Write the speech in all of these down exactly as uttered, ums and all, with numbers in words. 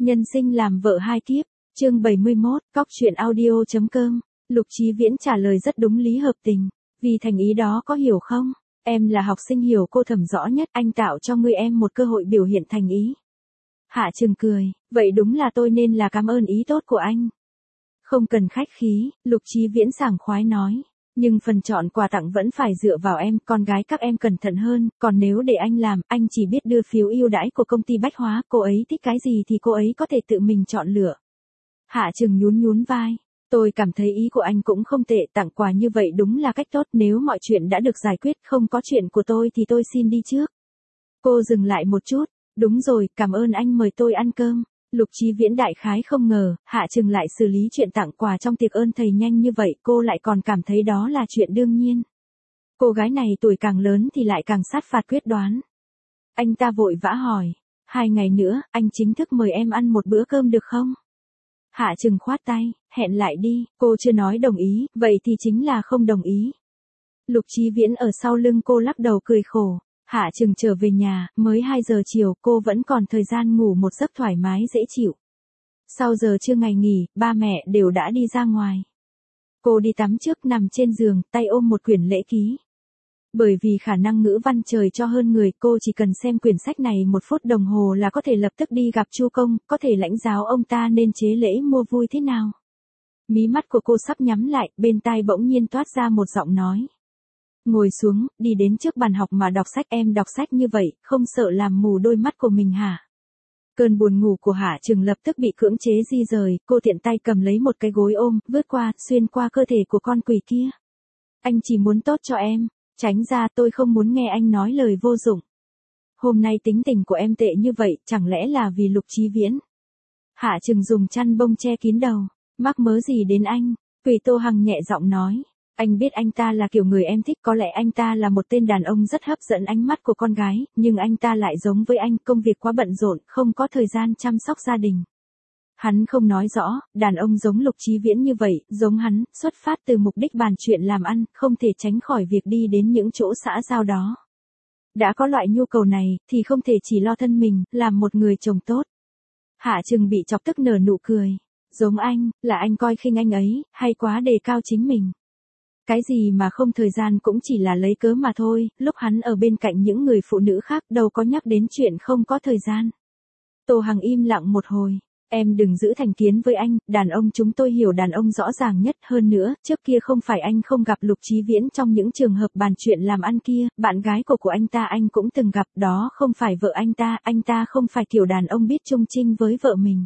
Nhân sinh làm vợ hai kiếp, chương bảy mươi mốt, cóc truyện audio.com, Lục Chí Viễn trả lời rất đúng lý hợp tình, vì thành ý đó có hiểu không? Em là học sinh hiểu cô thầm rõ nhất, anh tạo cho ngươi em một cơ hội biểu hiện thành ý. Hạ Trừng cười, vậy đúng là tôi nên là cảm ơn ý tốt của anh. Không cần khách khí, Lục Chí Viễn sảng khoái nói. Nhưng phần chọn quà tặng vẫn phải dựa vào em, con gái các em cẩn thận hơn, còn nếu để anh làm, anh chỉ biết đưa phiếu ưu đãi của công ty bách hóa, cô ấy thích cái gì thì cô ấy có thể tự mình chọn lựa. Hạ Trừng nhún nhún vai, tôi cảm thấy ý của anh cũng không tệ, tặng quà như vậy đúng là cách tốt, nếu mọi chuyện đã được giải quyết, không có chuyện của tôi thì tôi xin đi trước. Cô dừng lại một chút, đúng rồi, cảm ơn anh mời tôi ăn cơm. Lục Chí Viễn đại khái không ngờ, Hạ Trừng lại xử lý chuyện tặng quà trong tiệc ơn thầy nhanh như vậy, cô lại còn cảm thấy đó là chuyện đương nhiên. Cô gái này tuổi càng lớn thì lại càng sát phạt quyết đoán. Anh ta vội vã hỏi, hai ngày nữa, anh chính thức mời em ăn một bữa cơm được không? Hạ Trừng khoát tay, hẹn lại đi, cô chưa nói đồng ý, vậy thì chính là không đồng ý. Lục Chí Viễn ở sau lưng cô lắc đầu cười khổ. Hạ Trừng trở về nhà, mới hai giờ chiều, cô vẫn còn thời gian ngủ một giấc thoải mái dễ chịu. Sau giờ trưa ngày nghỉ, ba mẹ đều đã đi ra ngoài. Cô đi tắm trước nằm trên giường, tay ôm một quyển lễ ký. Bởi vì khả năng ngữ văn trời cho hơn người, cô chỉ cần xem quyển sách này một phút đồng hồ là có thể lập tức đi gặp Chu Công, có thể lãnh giáo ông ta nên chế lễ mua vui thế nào. Mí mắt của cô sắp nhắm lại, bên tai bỗng nhiên toát ra một giọng nói. Ngồi xuống, đi đến trước bàn học mà đọc sách, em đọc sách như vậy, không sợ làm mù đôi mắt của mình hả? Cơn buồn ngủ của Hạ Trừng lập tức bị cưỡng chế di rời, cô tiện tay cầm lấy một cái gối ôm, vướt qua, xuyên qua cơ thể của con quỷ kia. Anh chỉ muốn tốt cho em, tránh ra, tôi không muốn nghe anh nói lời vô dụng. Hôm nay tính tình của em tệ như vậy, chẳng lẽ là vì Lục Chí Viễn? Hạ Trừng dùng chăn bông che kín đầu, mắc mớ gì đến anh? Quỷ Tô Hằng nhẹ giọng nói. Anh biết anh ta là kiểu người em thích, có lẽ anh ta là một tên đàn ông rất hấp dẫn ánh mắt của con gái, nhưng anh ta lại giống với anh, công việc quá bận rộn, không có thời gian chăm sóc gia đình. Hắn không nói rõ, đàn ông giống Lục Chí Viễn như vậy, giống hắn, xuất phát từ mục đích bàn chuyện làm ăn, không thể tránh khỏi việc đi đến những chỗ xã giao đó. Đã có loại nhu cầu này, thì không thể chỉ lo thân mình, làm một người chồng tốt. Hạ Trừng bị chọc tức nở nụ cười. Giống anh, là anh coi khinh anh ấy, hay quá đề cao chính mình. Cái gì mà không thời gian cũng chỉ là lấy cớ mà thôi, lúc hắn ở bên cạnh những người phụ nữ khác đâu có nhắc đến chuyện không có thời gian. Tô Hằng im lặng một hồi, em đừng giữ thành kiến với anh, đàn ông chúng tôi hiểu đàn ông rõ ràng nhất, hơn nữa, trước kia không phải anh không gặp Lục Chí Viễn trong những trường hợp bàn chuyện làm ăn kia, bạn gái của của anh ta anh cũng từng gặp, đó không phải vợ anh ta, anh ta không phải kiểu đàn ông biết chung chinh với vợ mình.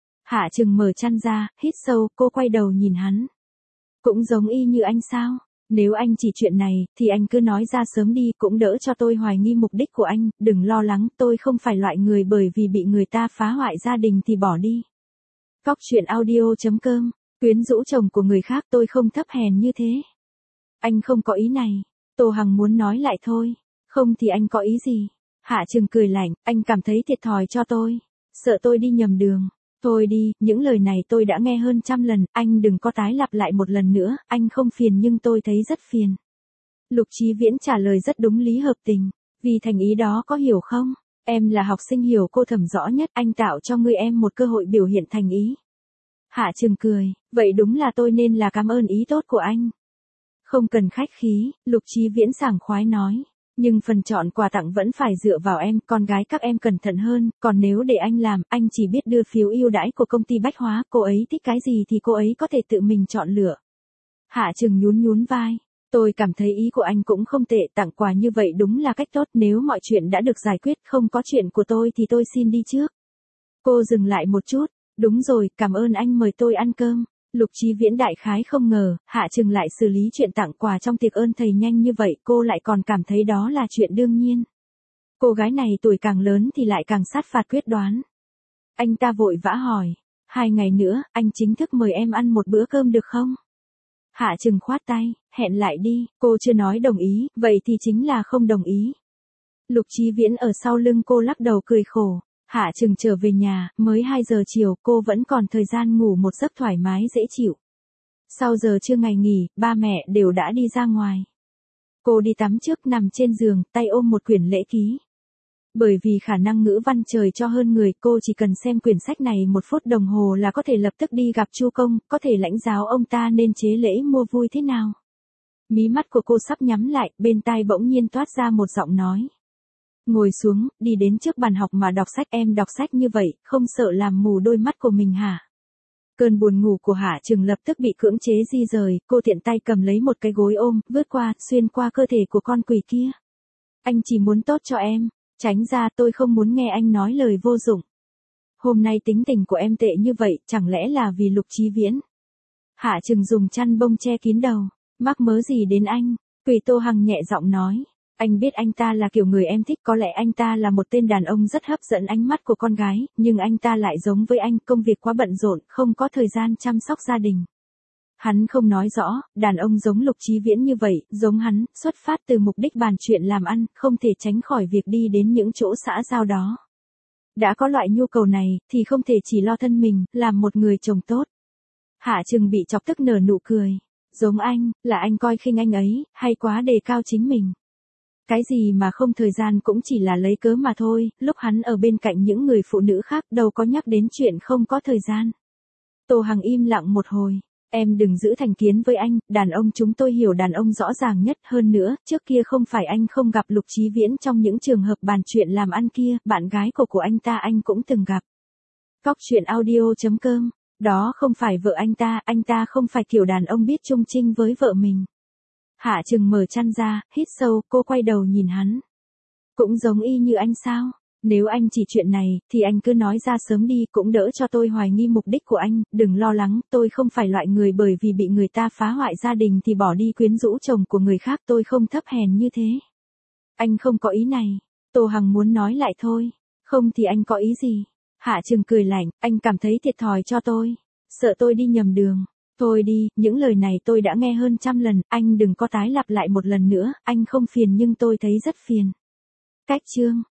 Hạ Trừng mở chăn ra, hít sâu, cô quay đầu nhìn hắn. Cũng giống y như anh sao? Nếu anh chỉ chuyện này, thì anh cứ nói ra sớm đi, cũng đỡ cho tôi hoài nghi mục đích của anh, đừng lo lắng, tôi không phải loại người bởi vì bị người ta phá hoại gia đình thì bỏ đi. Cóc truyện audio.com, quyến rũ chồng của người khác, tôi không thấp hèn như thế. Anh không có ý này, Tô Hằng muốn nói lại thôi, không thì anh có ý gì? Hạ Trừng cười lạnh, anh cảm thấy thiệt thòi cho tôi, sợ tôi đi nhầm đường. Thôi đi, những lời này tôi đã nghe hơn trăm lần, anh đừng có tái lặp lại một lần nữa, anh không phiền nhưng tôi thấy rất phiền. Lục Chí Viễn trả lời rất đúng lý hợp tình, vì thành ý đó có hiểu không? Em là học sinh hiểu cô thầm rõ nhất, anh tạo cho ngươi em một cơ hội biểu hiện thành ý. Hạ Trừng cười, vậy đúng là tôi nên là cảm ơn ý tốt của anh. Không cần khách khí, Lục Chí Viễn sảng khoái nói. Nhưng phần chọn quà tặng vẫn phải dựa vào em, con gái các em cẩn thận hơn, còn nếu để anh làm, anh chỉ biết đưa phiếu ưu đãi của công ty bách hóa, cô ấy thích cái gì thì cô ấy có thể tự mình chọn lựa. Hạ Trừng nhún nhún vai, tôi cảm thấy ý của anh cũng không tệ, tặng quà như vậy đúng là cách tốt, nếu mọi chuyện đã được giải quyết, không có chuyện của tôi thì tôi xin đi trước. Cô dừng lại một chút, đúng rồi, cảm ơn anh mời tôi ăn cơm. Lục Chí Viễn đại khái không ngờ, Hạ Trừng lại xử lý chuyện tặng quà trong tiệc ơn thầy nhanh như vậy, cô lại còn cảm thấy đó là chuyện đương nhiên. Cô gái này tuổi càng lớn thì lại càng sát phạt quyết đoán. Anh ta vội vã hỏi, hai ngày nữa, anh chính thức mời em ăn một bữa cơm được không? Hạ Trừng khoát tay, hẹn lại đi, cô chưa nói đồng ý, vậy thì chính là không đồng ý. Lục Chí Viễn ở sau lưng cô lắc đầu cười khổ. Hạ Trừng trở về nhà, mới hai giờ chiều, cô vẫn còn thời gian ngủ một giấc thoải mái dễ chịu. Sau giờ trưa ngày nghỉ, ba mẹ đều đã đi ra ngoài. Cô đi tắm trước nằm trên giường, tay ôm một quyển lễ ký. Bởi vì khả năng ngữ văn trời cho hơn người, cô chỉ cần xem quyển sách này một phút đồng hồ là có thể lập tức đi gặp Chu Công, có thể lãnh giáo ông ta nên chế lễ mua vui thế nào. Mí mắt của cô sắp nhắm lại, bên tai bỗng nhiên toát ra một giọng nói. Ngồi xuống, đi đến trước bàn học mà đọc sách. Em đọc sách như vậy, không sợ làm mù đôi mắt của mình hả? Cơn buồn ngủ của Hạ Trừng lập tức bị cưỡng chế di rời, cô tiện tay cầm lấy một cái gối ôm, vướt qua, xuyên qua cơ thể của con quỷ kia. Anh chỉ muốn tốt cho em, tránh ra, tôi không muốn nghe anh nói lời vô dụng. Hôm nay tính tình của em tệ như vậy, chẳng lẽ là vì Lục Chí Viễn? Hạ Trừng dùng chăn bông che kín đầu, mắc mớ gì đến anh? Quỷ Tô Hằng nhẹ giọng nói. Anh biết anh ta là kiểu người em thích, có lẽ anh ta là một tên đàn ông rất hấp dẫn ánh mắt của con gái, nhưng anh ta lại giống với anh, công việc quá bận rộn, không có thời gian chăm sóc gia đình. Hắn không nói rõ, đàn ông giống Lục Chí Viễn như vậy, giống hắn, xuất phát từ mục đích bàn chuyện làm ăn, không thể tránh khỏi việc đi đến những chỗ xã giao đó. Đã có loại nhu cầu này, thì không thể chỉ lo thân mình, làm một người chồng tốt. Hạ Trừng bị chọc tức nở nụ cười. Giống anh, là anh coi khinh anh ấy, hay quá đề cao chính mình. Cái gì mà không thời gian cũng chỉ là lấy cớ mà thôi, lúc hắn ở bên cạnh những người phụ nữ khác đâu có nhắc đến chuyện không có thời gian. Tô Hằng im lặng một hồi. Em đừng giữ thành kiến với anh, đàn ông chúng tôi hiểu đàn ông rõ ràng nhất, hơn nữa, trước kia không phải anh không gặp Lục Chí Viễn trong những trường hợp bàn chuyện làm ăn kia, bạn gái của của anh ta anh cũng từng gặp. Cóc truyện audio chấm com, đó không phải vợ anh ta, anh ta không phải kiểu đàn ông biết chung chinh với vợ mình. Hạ Trừng mở chăn ra, hít sâu, cô quay đầu nhìn hắn. Cũng giống y như anh sao? Nếu anh chỉ chuyện này, thì anh cứ nói ra sớm đi, cũng đỡ cho tôi hoài nghi mục đích của anh, đừng lo lắng, tôi không phải loại người bởi vì bị người ta phá hoại gia đình thì bỏ đi quyến rũ chồng của người khác, tôi không thấp hèn như thế. Anh không có ý này. Tô Hằng muốn nói lại thôi. Không thì anh có ý gì? Hạ Trừng cười lạnh, anh cảm thấy thiệt thòi cho tôi. Sợ tôi đi nhầm đường. Thôi đi, những lời này tôi đã nghe hơn trăm lần, anh đừng có tái lặp lại một lần nữa, anh không phiền nhưng tôi thấy rất phiền. Cách chương